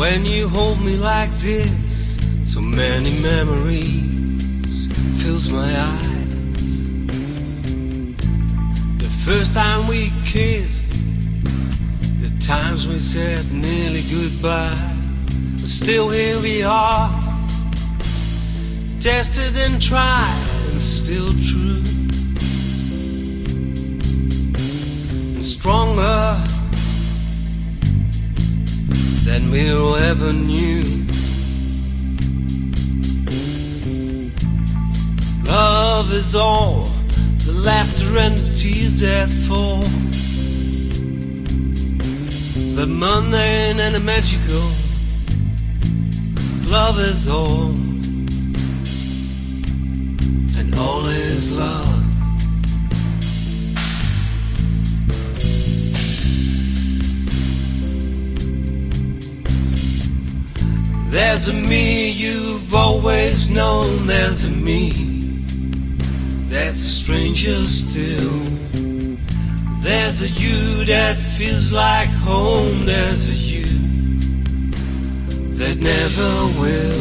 When you hold me like this, so many memories fills my eyes. The first time we kissed, the times we said nearly goodbye, but still here we are, tested and tried and still true, and stronger than we ever knew. Love is all the laughter and the tears that fall, the mundane and the magical. Love is all, and all is love. There's a me you've always known, there's a me that's a stranger still. There's a you that feels like home, there's a you that never will.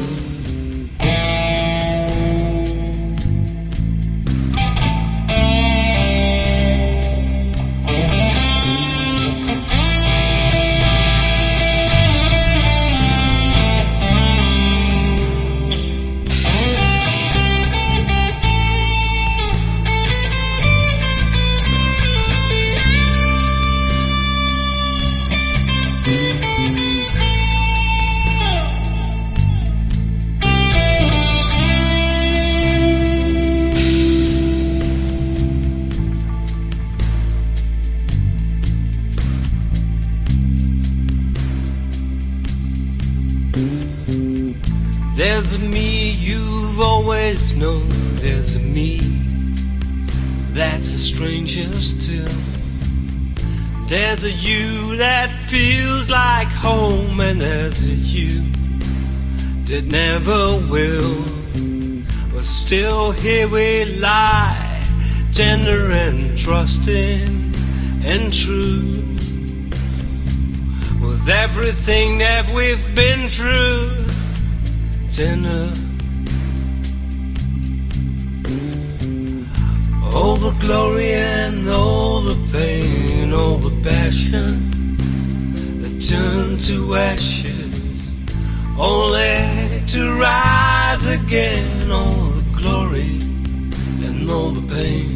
There's a me you've always known, there's a me that's a stranger still. There's a you that feels like home, and there's a you that never will. But still here we lie, tender and trusting and true, with everything that we've been through. Tender, all the glory and all the pain, all the passion that turned to ashes, only to rise again. All the glory and all the pain.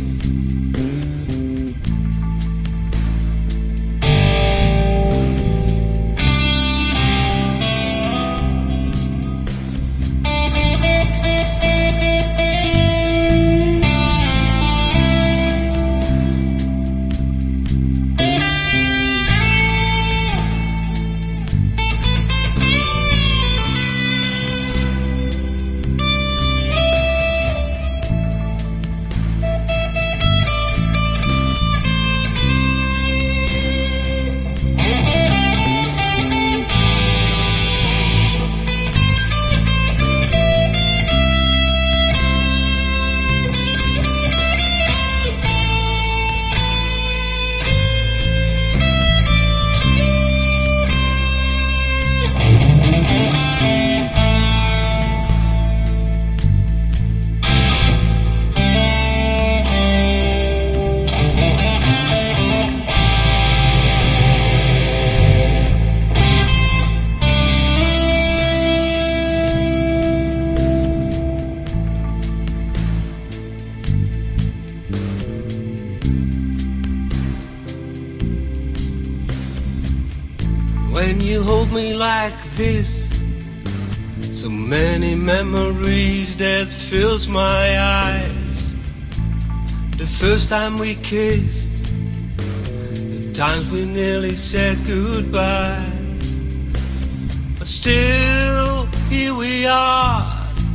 When you hold me like this, so many memories that fills my eyes. The first time we kissed, the times we nearly said goodbye, but still here we are,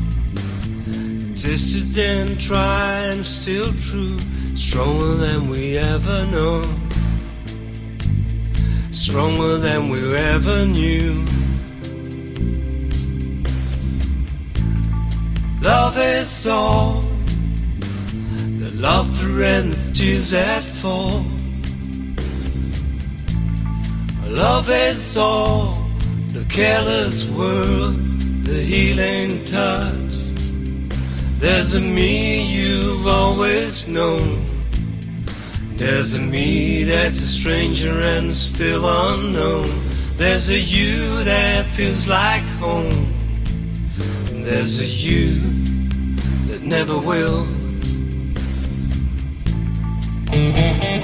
tested and tried and still true, stronger than we ever known, stronger than we ever knew. Love is all, the laughter and the tears that fall. Love is all, the the careless world, the healing touch. There's a me you've always known. There's a me that's a stranger and still unknown. There's a you that feels like home. There's a you that never will.